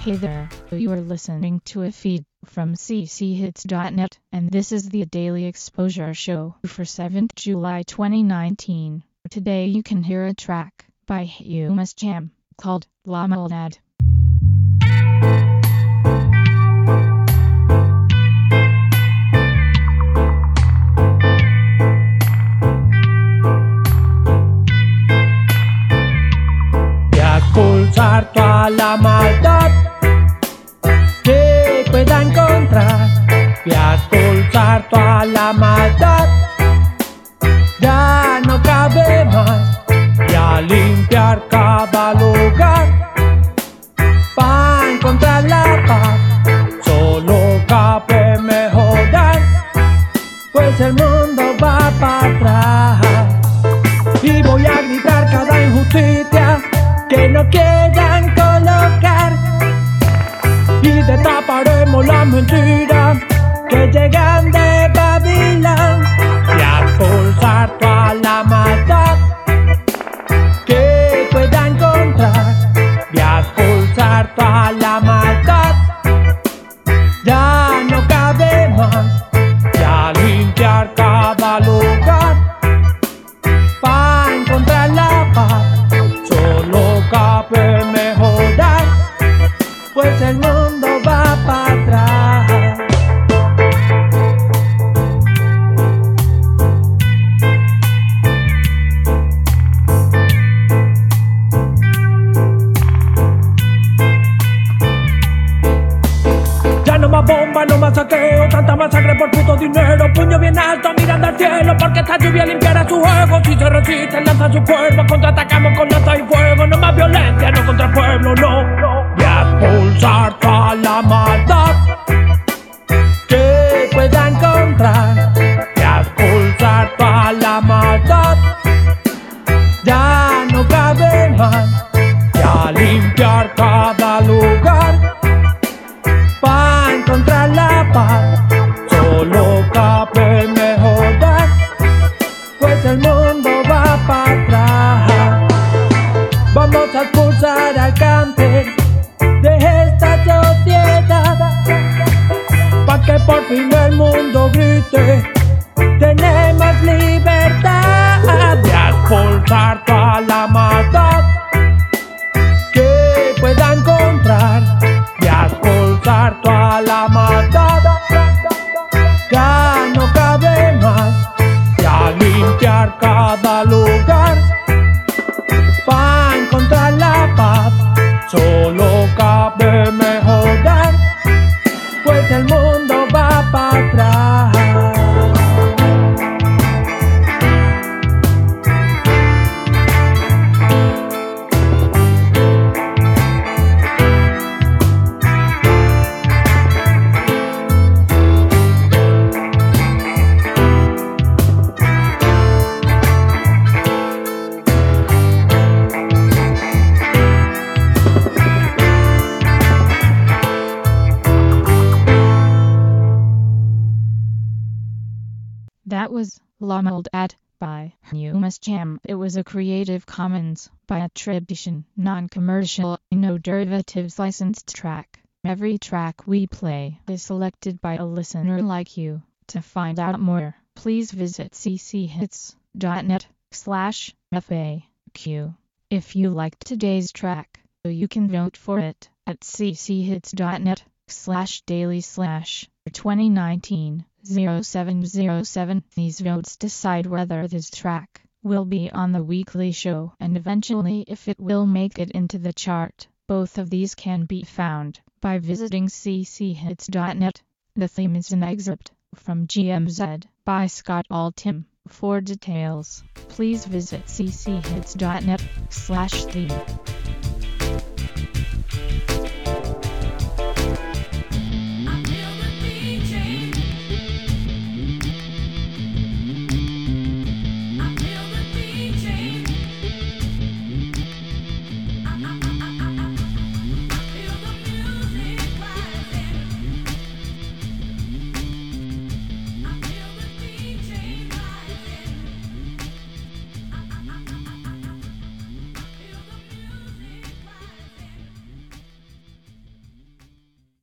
Hey there, you are listening to a feed from cchits.net, and this is the Daily Exposure Show for 7th July 2019. Today you can hear a track by Humus Jam called La Maldad. Expulsar toda la maldad que pueda encontrar, y a expulsar toda la maldad ya no cabe más, y a limpiar cada lugar para encontrar la paz. Solo cabe mejorar, pues el mundo va para atrás, y voy a gritar cada injusticia que no quieran colocar, y destaparemos las mentiras que llegan de Babilón, y a expulsar toda la maldad que pueda encontrar, y a expulsar toda la maldad ya no cabe más, y a limpiar cada lugar para encontrar la paz. Solo cabe mejorar, pues el mundo va para atrás. Ya no más bomba, no más saqueo, tanta masacre por puto dinero. Puño bien alto mirando al cielo, porque esta lluvia limpiará su juego. Si se resisten, lanzan su cuerpo, contraatacamos con lanza y fuego. No más violencia, no contra el pueblo, no. Y a expulsar toda la maldad que pueda encontrar, y a expulsar toda la maldad ya no cabe más, y a limpiar cada lugar para encontrar la paz. Solo cabe mejorar, pues el mundo va para atrás. Vamos a expulsar al cáncer de esta sociedad, pa' que por fin el mundo grite: tenemos libertad. De expulsar toda la maldad que pueda encontrar, y a expulsar toda la maldad ya no cabe más, y a limpiar cada lugar para encontrar la paz. Solo cabe mejorar, pues el mundo va para atrás. That was La Maldad by Humus Jam. It was a Creative Commons by attribution, non-commercial, no derivatives licensed track. Every track we play is selected by a listener like you. To find out more, please visit cchits.net/FAQ. If you liked today's track, you can vote for it at cchits.net/daily/2019-0707. These votes decide whether this track will be on the weekly show and eventually if it will make it into the chart. Both of these can be found by visiting cchits.net. The theme is an excerpt from GMZ by Scott Altham. For details, please visit cchits.net/theme.